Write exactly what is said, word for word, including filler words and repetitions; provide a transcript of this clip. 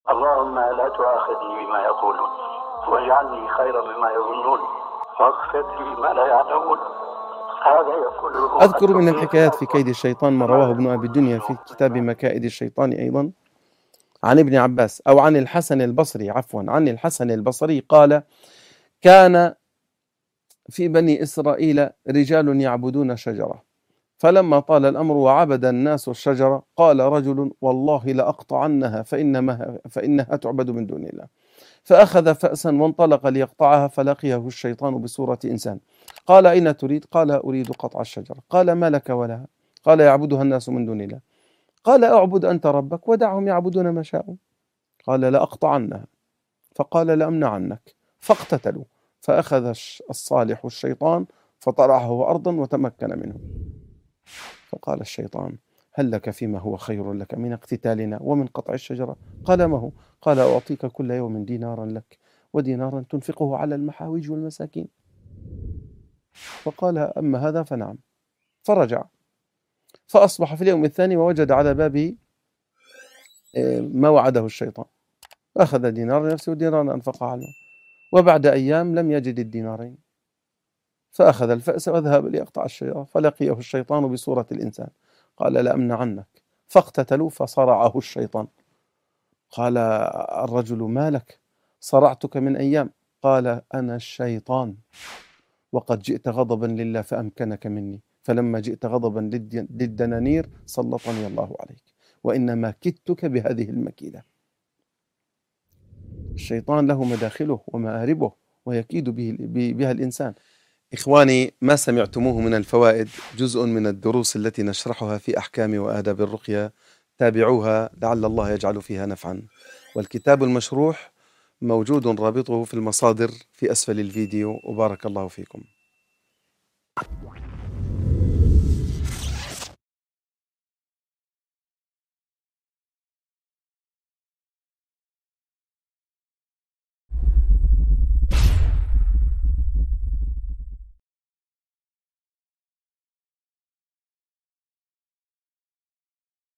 اللهم لا تؤاخذني بما يقولون واجعلني خيرا مما يظنون واغفر لي ما لا يعلمون. هذا يقول أذكر من الحكايات في كيد الشيطان ما رواه ابن أبي الدنيا في كتاب مكائد الشيطان أيضا عن ابن عباس أو عن الحسن البصري عفوا عن الحسن البصري قال: كان في بني إسرائيل رجال يعبدون شجرة، فلما طال الأمر وعبد الناس الشجرة قال رجل: والله لأقطعنها فإنما فإنها تعبد من دون الله. فأخذ فأسا وانطلق ليقطعها، فلقيه الشيطان بصورة إنسان. قال: أين تريد؟ قال: أريد قطع الشجرة. قال: ما لك ولها؟ قال: يعبدها الناس من دون الله. قال: أعبد أنت ربك ودعهم يعبدون ما شاءوا. قال: لأقطعنها. فقال: لأمنعنك. فاقتتلوا، فأخذ الصالح الشيطان فطرحه أرضا وتمكن منه. فقال الشيطان: هل لك فيما هو خير لك من اقتتالنا ومن قطع الشجرة؟ قال: ما هو؟ قال: أعطيك كل يوم دينارا لك ودينارا تنفقه على المحاويج والمساكين. فقال: أما هذا فنعم. فرجع، فأصبح في اليوم الثاني ووجد على بابه ما وعده الشيطان، أخذ دينار لنفسه ودينارا أنفقه على، وبعد أيام لم يجد الدينارين، فأخذ الفأس وذهب ليقطع الشجرة، فلقيه الشيطان بصورة الإنسان. قال: لأمنعنك. فاقتتلوا فصرعه الشيطان. قال الرجل: ما لك؟ صرعتك من أيام. قال: أنا الشيطان، وقد جئت غضبا لله فأمكنك مني، فلما جئت غضبا للدنانير سلطني الله عليك، وإنما كدتك بهذه المكيدة. الشيطان له مداخله ومآربه ويكيد بها الإنسان. إخواني، ما سمعتموه من الفوائد جزء من الدروس التي نشرحها في أحكام وآداب الرقية، تابعوها لعل الله يجعل فيها نفعا. والكتاب المشروح موجود رابطه في المصادر في أسفل الفيديو، وبارك الله فيكم.